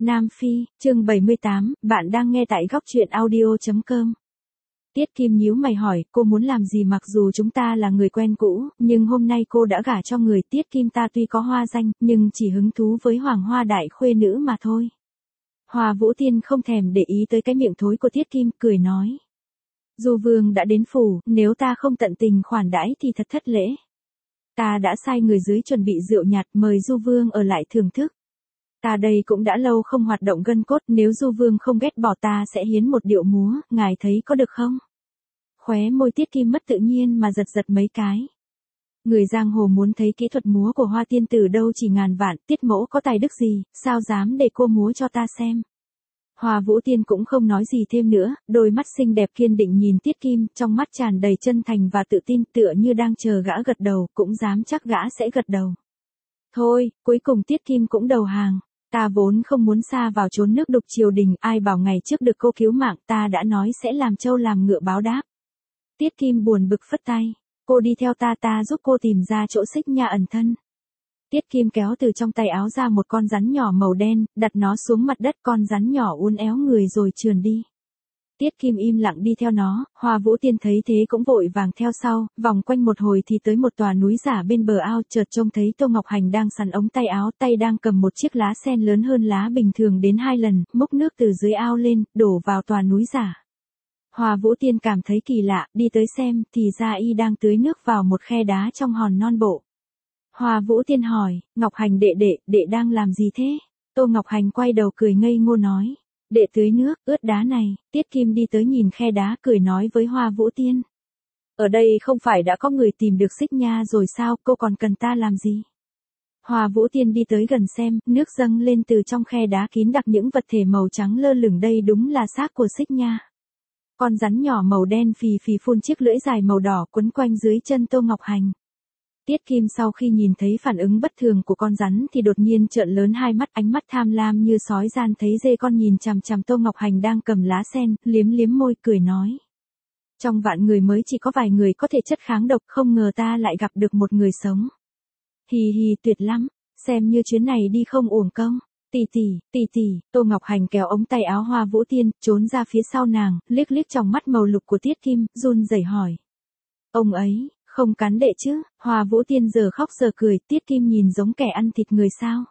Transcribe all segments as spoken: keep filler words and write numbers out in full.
Nam Phi, chương bảy mươi tám, bạn đang nghe tại góc truyện audio chấm com. Tiết Kim nhíu mày hỏi, cô muốn làm gì? Mặc dù chúng ta là người quen cũ, nhưng hôm nay cô đã gả cho người. Tiết Kim ta tuy có hoa danh, nhưng chỉ hứng thú với hoàng hoa đại khuê nữ mà thôi. Hoa Vũ Tiên không thèm để ý tới cái miệng thối của Tiết Kim, cười nói. Du Vương đã đến phủ, nếu ta không tận tình khoản đãi thì thật thất lễ. Ta đã sai người dưới chuẩn bị rượu nhạt mời Du Vương ở lại thưởng thức. Ta đây cũng đã lâu không hoạt động gân cốt, nếu Du Vương không ghét bỏ ta sẽ hiến một điệu múa, ngài thấy có được không? Khóe môi Tiết Kim mất tự nhiên mà giật giật mấy cái. Người giang hồ muốn thấy kỹ thuật múa của Hoa tiên tử đâu chỉ ngàn vạn, Tiết mẫu có tài đức gì, sao dám để cô múa cho ta xem? Hoa Vũ Tiên cũng không nói gì thêm nữa, đôi mắt xinh đẹp kiên định nhìn Tiết Kim, trong mắt tràn đầy chân thành và tự tin, tựa như đang chờ gã gật đầu, cũng dám chắc gã sẽ gật đầu. Thôi, cuối cùng Tiết Kim cũng đầu hàng. Ta vốn không muốn sa vào chốn nước đục triều đình, ai bảo ngày trước được cô cứu mạng, ta đã nói sẽ làm trâu làm ngựa báo đáp. Tiết Kim buồn bực phất tay, cô đi theo ta, ta giúp cô tìm ra chỗ Xích Nha ẩn thân. Tiết Kim kéo từ trong tay áo ra một con rắn nhỏ màu đen, đặt nó xuống mặt đất, con rắn nhỏ uốn éo người rồi trườn đi. Tiết Kim im lặng đi theo nó, Hoa Vũ Tiên thấy thế cũng vội vàng theo sau, vòng quanh một hồi thì tới một tòa núi giả bên bờ ao, chợt trông thấy Tô Ngọc Hành đang sắn ống tay áo, tay đang cầm một chiếc lá sen lớn hơn lá bình thường đến hai lần, múc nước từ dưới ao lên, đổ vào tòa núi giả. Hoa Vũ Tiên cảm thấy kỳ lạ, đi tới xem, thì ra y đang tưới nước vào một khe đá trong hòn non bộ. Hoa Vũ Tiên hỏi, Ngọc Hành đệ đệ, đệ đang làm gì thế? Tô Ngọc Hành quay đầu cười ngây ngô nói. Đệ tưới nước, ướt đá này. Tiết Kim đi tới nhìn khe đá, cười nói với Hoa Vũ Tiên. Ở đây không phải đã có người tìm được Xích Nha rồi sao, cô còn cần ta làm gì? Hoa Vũ Tiên đi tới gần xem, nước dâng lên từ trong khe đá kín đặc những vật thể màu trắng lơ lửng, đây đúng là xác của Xích Nha. Con rắn nhỏ màu đen phì phì phun chiếc lưỡi dài màu đỏ quấn quanh dưới chân Tô Ngọc Hành. Tiết Kim sau khi nhìn thấy phản ứng bất thường của con rắn thì đột nhiên trợn lớn hai mắt, ánh mắt tham lam như sói gian thấy dê con, nhìn chằm chằm Tô Ngọc Hành đang cầm lá sen, liếm liếm môi cười nói. Trong vạn người mới chỉ có vài người có thể chất kháng độc, không ngờ ta lại gặp được một người sống. Hì hì, tuyệt lắm, xem như chuyến này đi không uổng công. Tỷ tỷ, tỷ tỷ, Tô Ngọc Hành kéo ống tay áo Hoa Vũ Tiên, trốn ra phía sau nàng, liếc liếc trong mắt màu lục của Tiết Kim, run rẩy hỏi. Ông ấy không cắn đệ chứ? Hoa Vũ Tiên giờ khóc giờ cười, Tiết Kim nhìn giống kẻ ăn thịt người sao?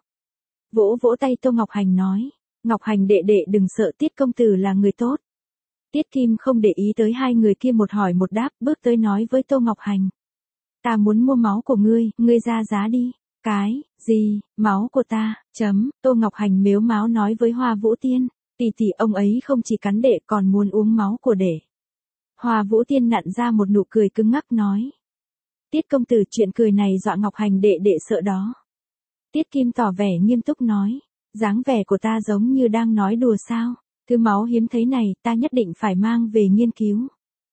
Vỗ vỗ tay Tô Ngọc Hành nói, Ngọc Hành đệ đệ đừng sợ, Tiết công tử là người tốt. Tiết Kim không để ý tới hai người kia, một hỏi một đáp, bước tới nói với Tô Ngọc Hành. Ta muốn mua máu của ngươi, ngươi ra giá đi. Cái, gì, máu của ta, chấm, Tô Ngọc Hành mếu máo nói với Hoa Vũ Tiên, tỷ tỷ, ông ấy không chỉ cắn đệ còn muốn uống máu của đệ. Hoa Vũ Tiên nặn ra một nụ cười cứng ngắc nói. Tiết công tử, chuyện cười này dọa Ngọc Hành đệ đệ sợ đó. Tiết Kim tỏ vẻ nghiêm túc nói, dáng vẻ của ta giống như đang nói đùa sao, thứ máu hiếm thấy này ta nhất định phải mang về nghiên cứu.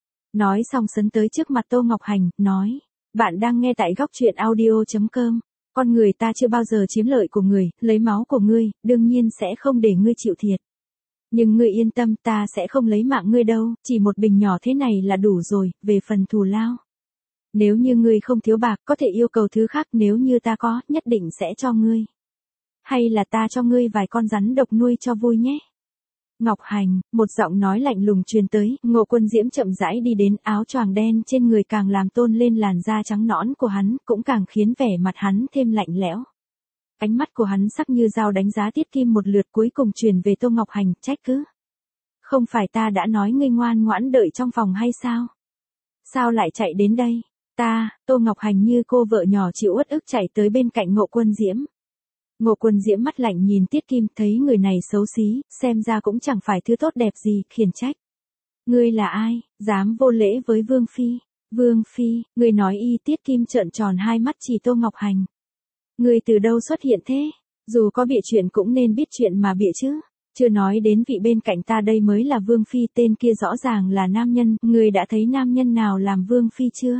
Nói xong sấn tới trước mặt Tô Ngọc Hành, nói, bạn đang nghe tại góc truyện audio chấm com, con người ta chưa bao giờ chiếm lợi của người, lấy máu của ngươi, đương nhiên sẽ không để ngươi chịu thiệt. Nhưng ngươi yên tâm, ta sẽ không lấy mạng ngươi đâu, chỉ một bình nhỏ thế này là đủ rồi, về phần thù lao. Nếu như ngươi không thiếu bạc, có thể yêu cầu thứ khác, nếu như ta có, nhất định sẽ cho ngươi. Hay là ta cho ngươi vài con rắn độc nuôi cho vui nhé. Ngọc Hành, một giọng nói lạnh lùng truyền tới, Ngộ Quân Diễm chậm rãi đi đến, áo choàng đen trên người càng làm tôn lên làn da trắng nõn của hắn, cũng càng khiến vẻ mặt hắn thêm lạnh lẽo. Ánh mắt của hắn sắc như dao đánh giá Tiết Kim một lượt, cuối cùng truyền về Tô Ngọc Hành, trách cứ. Không phải ta đã nói ngươi ngoan ngoãn đợi trong phòng hay sao? Sao lại chạy đến đây? Ta, Tô Ngọc Hành như cô vợ nhỏ chịu uất ức chạy tới bên cạnh Ngộ Quân Diễm. Ngộ Quân Diễm mắt lạnh nhìn Tiết Kim, thấy người này xấu xí, xem ra cũng chẳng phải thứ tốt đẹp gì, khiển trách. Ngươi là ai, dám vô lễ với Vương Phi? Vương Phi, ngươi nói y? Tiết Kim trợn tròn hai mắt chỉ Tô Ngọc Hành. Ngươi từ đâu xuất hiện thế? Dù có bịa chuyện cũng nên biết chuyện mà bịa chứ. Chưa nói đến vị bên cạnh ta đây mới là Vương Phi, tên kia rõ ràng là nam nhân, ngươi đã thấy nam nhân nào làm Vương Phi chưa?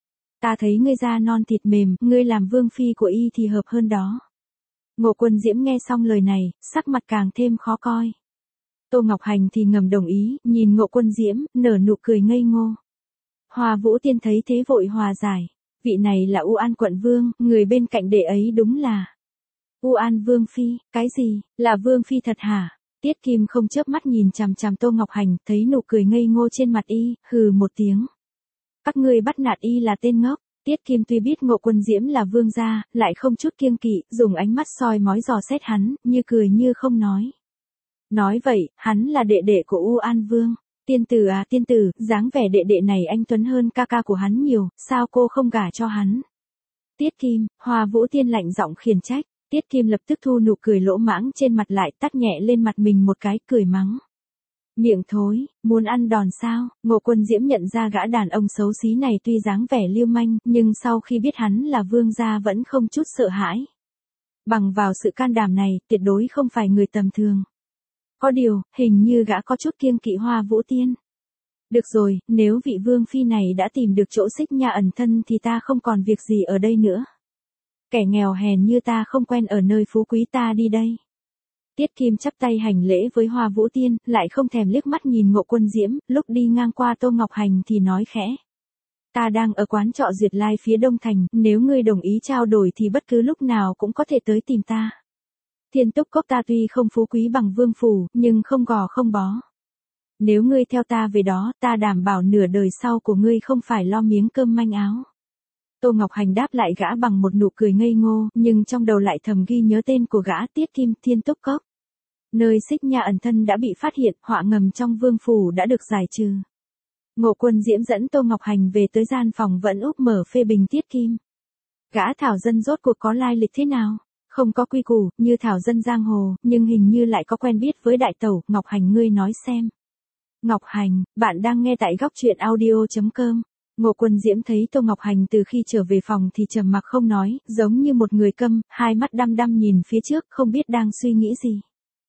Ta thấy ngươi da non thịt mềm, ngươi làm Vương Phi của y thì hợp hơn đó. Ngộ Quân Diễm nghe xong lời này, sắc mặt càng thêm khó coi. Tô Ngọc Hành thì ngầm đồng ý, nhìn Ngộ Quân Diễm, nở nụ cười ngây ngô. Hoa Vũ Tiên thấy thế vội hòa giải. Vị này là U An quận vương, người bên cạnh đệ ấy đúng là. U An Vương Phi, cái gì, là Vương Phi thật hả? Tiết Kim không chớp mắt nhìn chằm chằm Tô Ngọc Hành, thấy nụ cười ngây ngô trên mặt y, hừ một tiếng. Các ngươi bắt nạt y là tên ngốc. Tiết Kim tuy biết Ngộ Quân Diễm là vương gia, lại không chút kiêng kỵ, dùng ánh mắt soi mói dò xét hắn, như cười như không nói. Nói vậy, hắn là đệ đệ của U An Vương. Tiên tử à tiên tử, dáng vẻ đệ đệ này anh tuấn hơn ca ca của hắn nhiều, sao cô không gả cho hắn? Tiết Kim, Hoa Vũ Tiên lạnh giọng khiển trách. Tiết Kim lập tức thu nụ cười lỗ mãng trên mặt lại, tắt nhẹ lên mặt mình một cái, cười mắng. Miệng thối, muốn ăn đòn sao? Ngộ Quân Diễm nhận ra gã đàn ông xấu xí này tuy dáng vẻ lưu manh, nhưng sau khi biết hắn là vương gia vẫn không chút sợ hãi. Bằng vào sự can đảm này, tuyệt đối không phải người tầm thường. Có điều, hình như gã có chút kiêng kỵ Hoa Vũ Tiên. Được rồi, nếu vị vương phi này đã tìm được chỗ xích nha ẩn thân thì ta không còn việc gì ở đây nữa. Kẻ nghèo hèn như ta không quen ở nơi phú quý, ta đi đây. Tiết Kim chắp tay hành lễ với Hoa Vũ Tiên, lại không thèm liếc mắt nhìn Ngộ Quân Diễm, lúc đi ngang qua Tô Ngọc Hành thì nói khẽ. Ta đang ở quán trọ Duyệt Lai phía Đông Thành, nếu ngươi đồng ý trao đổi thì bất cứ lúc nào cũng có thể tới tìm ta. Thiên Túc Cốc ta tuy không phú quý bằng vương phủ, nhưng không gò không bó. Nếu ngươi theo ta về đó, ta đảm bảo nửa đời sau của ngươi không phải lo miếng cơm manh áo. Tô Ngọc Hành đáp lại gã bằng một nụ cười ngây ngô, nhưng trong đầu lại thầm ghi nhớ tên của gã, Tiết Kim, Thiên Túc Cốc. Nơi xích nha ẩn thân đã bị phát hiện, họa ngầm trong vương phủ đã được giải trừ. Ngộ Quân Diễm dẫn Tô Ngọc Hành về tới gian phòng vẫn úp mở phê bình Tiết Kim. Gã thảo dân rốt cuộc có lai lịch thế nào? Không có quy củ, như thảo dân giang hồ, nhưng hình như lại có quen biết với đại tẩu, Ngọc Hành ngươi nói xem. Ngọc Hành, bạn đang nghe tại góc truyện audio chấm com. Ngộ Quân Diễm thấy Tô Ngọc Hành từ khi trở về phòng thì trầm mặc không nói, giống như một người câm, hai mắt đăm đăm nhìn phía trước, không biết đang suy nghĩ gì.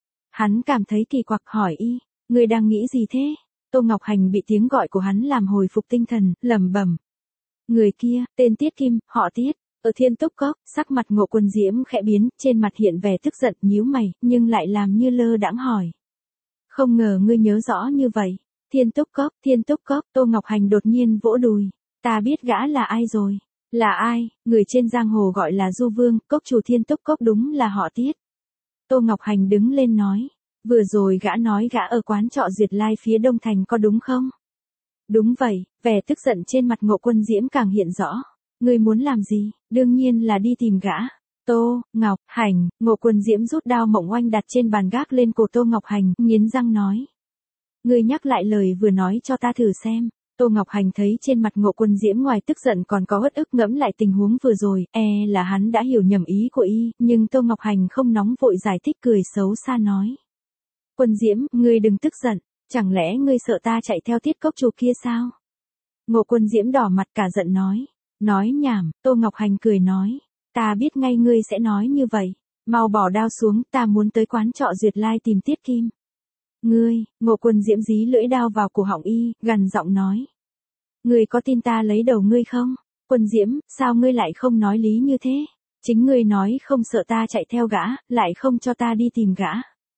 Hắn cảm thấy kỳ quặc hỏi y, ngươi đang nghĩ gì thế? Tô Ngọc Hành bị tiếng gọi của hắn làm hồi phục tinh thần, lẩm bẩm. Người kia, tên Tiết Kim, họ Tiết, ở Thiên Túc Cốc. Sắc mặt Ngộ Quân Diễm khẽ biến, trên mặt hiện vẻ tức giận, nhíu mày, nhưng lại làm như lơ đãng hỏi. Không ngờ ngươi nhớ rõ như vậy. Thiên Túc Cốc, Thiên Túc Cốc, Tô Ngọc Hành đột nhiên vỗ đùi. Ta biết gã là ai rồi. Là ai? Người trên giang hồ gọi là Du Vương, cốc chủ Thiên Túc Cốc đúng là họ Tiết. Tô Ngọc Hành đứng lên nói. Vừa rồi gã nói gã ở quán trọ Duyệt Lai phía Đông Thành có đúng không? Đúng vậy, vẻ tức giận trên mặt Ngộ Quân Diễm càng hiện rõ. Ngươi muốn làm gì? Đương nhiên là đi tìm gã. Tô, Ngọc, Hành, Ngộ Quân Diễm rút đao mộng oanh đặt trên bàn gác lên cổ Tô Ngọc Hành, nghiến răng nói. Ngươi nhắc lại lời vừa nói cho ta thử xem. Tô Ngọc Hành thấy trên mặt Ngộ Quân Diễm ngoài tức giận còn có uất ức, ngẫm lại tình huống vừa rồi, e là hắn đã hiểu nhầm ý của y, nhưng Tô Ngọc Hành không nóng vội giải thích, cười xấu xa nói. Quân Diễm, ngươi đừng tức giận, chẳng lẽ ngươi sợ ta chạy theo Tiết cốc chủ kia sao? Ngộ Quân Diễm đỏ mặt cả giận nói. Nói nhảm, Tô Ngọc Hành cười nói. Ta biết ngay ngươi sẽ nói như vậy. Mau bỏ đao xuống, ta muốn tới quán trọ Duyệt Lai tìm Tiết Kim. Ngươi, Ngộ Quân Diễm dí lưỡi đao vào cổ họng y, gằn giọng nói. Ngươi có tin ta lấy đầu ngươi không? Quân Diễm, sao ngươi lại không nói lý như thế? Chính ngươi nói không sợ ta chạy theo gã, lại không cho ta đi tìm gã.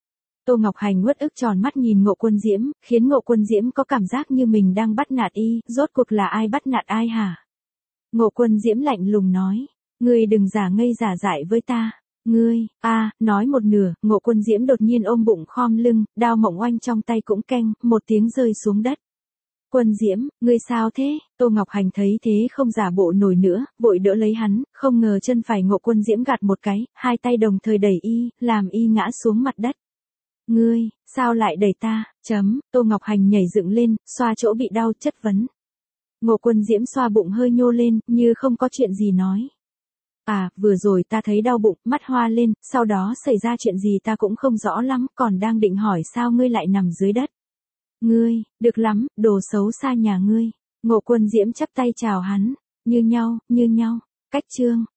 Tô Ngọc Hành uất ức tròn mắt nhìn Ngộ Quân Diễm, khiến Ngộ Quân Diễm có cảm giác như mình đang bắt nạt y, rốt cuộc là ai bắt nạt ai hả? Ngộ Quân Diễm lạnh lùng nói. Ngươi đừng giả ngây giả dại với ta. Ngươi, a à, nói một nửa, Ngộ Quân Diễm đột nhiên ôm bụng khom lưng, đao mộng oanh trong tay cũng keng, một tiếng rơi xuống đất. Quân Diễm, ngươi sao thế? Tô Ngọc Hành thấy thế không giả bộ nổi nữa, vội đỡ lấy hắn, không ngờ chân phải Ngộ Quân Diễm gạt một cái, hai tay đồng thời đẩy y, làm y ngã xuống mặt đất. Ngươi, sao lại đẩy ta? Chấm, Tô Ngọc Hành nhảy dựng lên, xoa chỗ bị đau, chất vấn. Ngộ Quân Diễm xoa bụng hơi nhô lên, như không có chuyện gì nói. À, vừa rồi ta thấy đau bụng, mắt hoa lên, sau đó xảy ra chuyện gì ta cũng không rõ lắm, còn đang định hỏi sao ngươi lại nằm dưới đất. Ngươi, được lắm, đồ xấu xa nhà ngươi. Ngộ Quân Diễm chắp tay chào hắn. Như nhau, như nhau. Cách chương.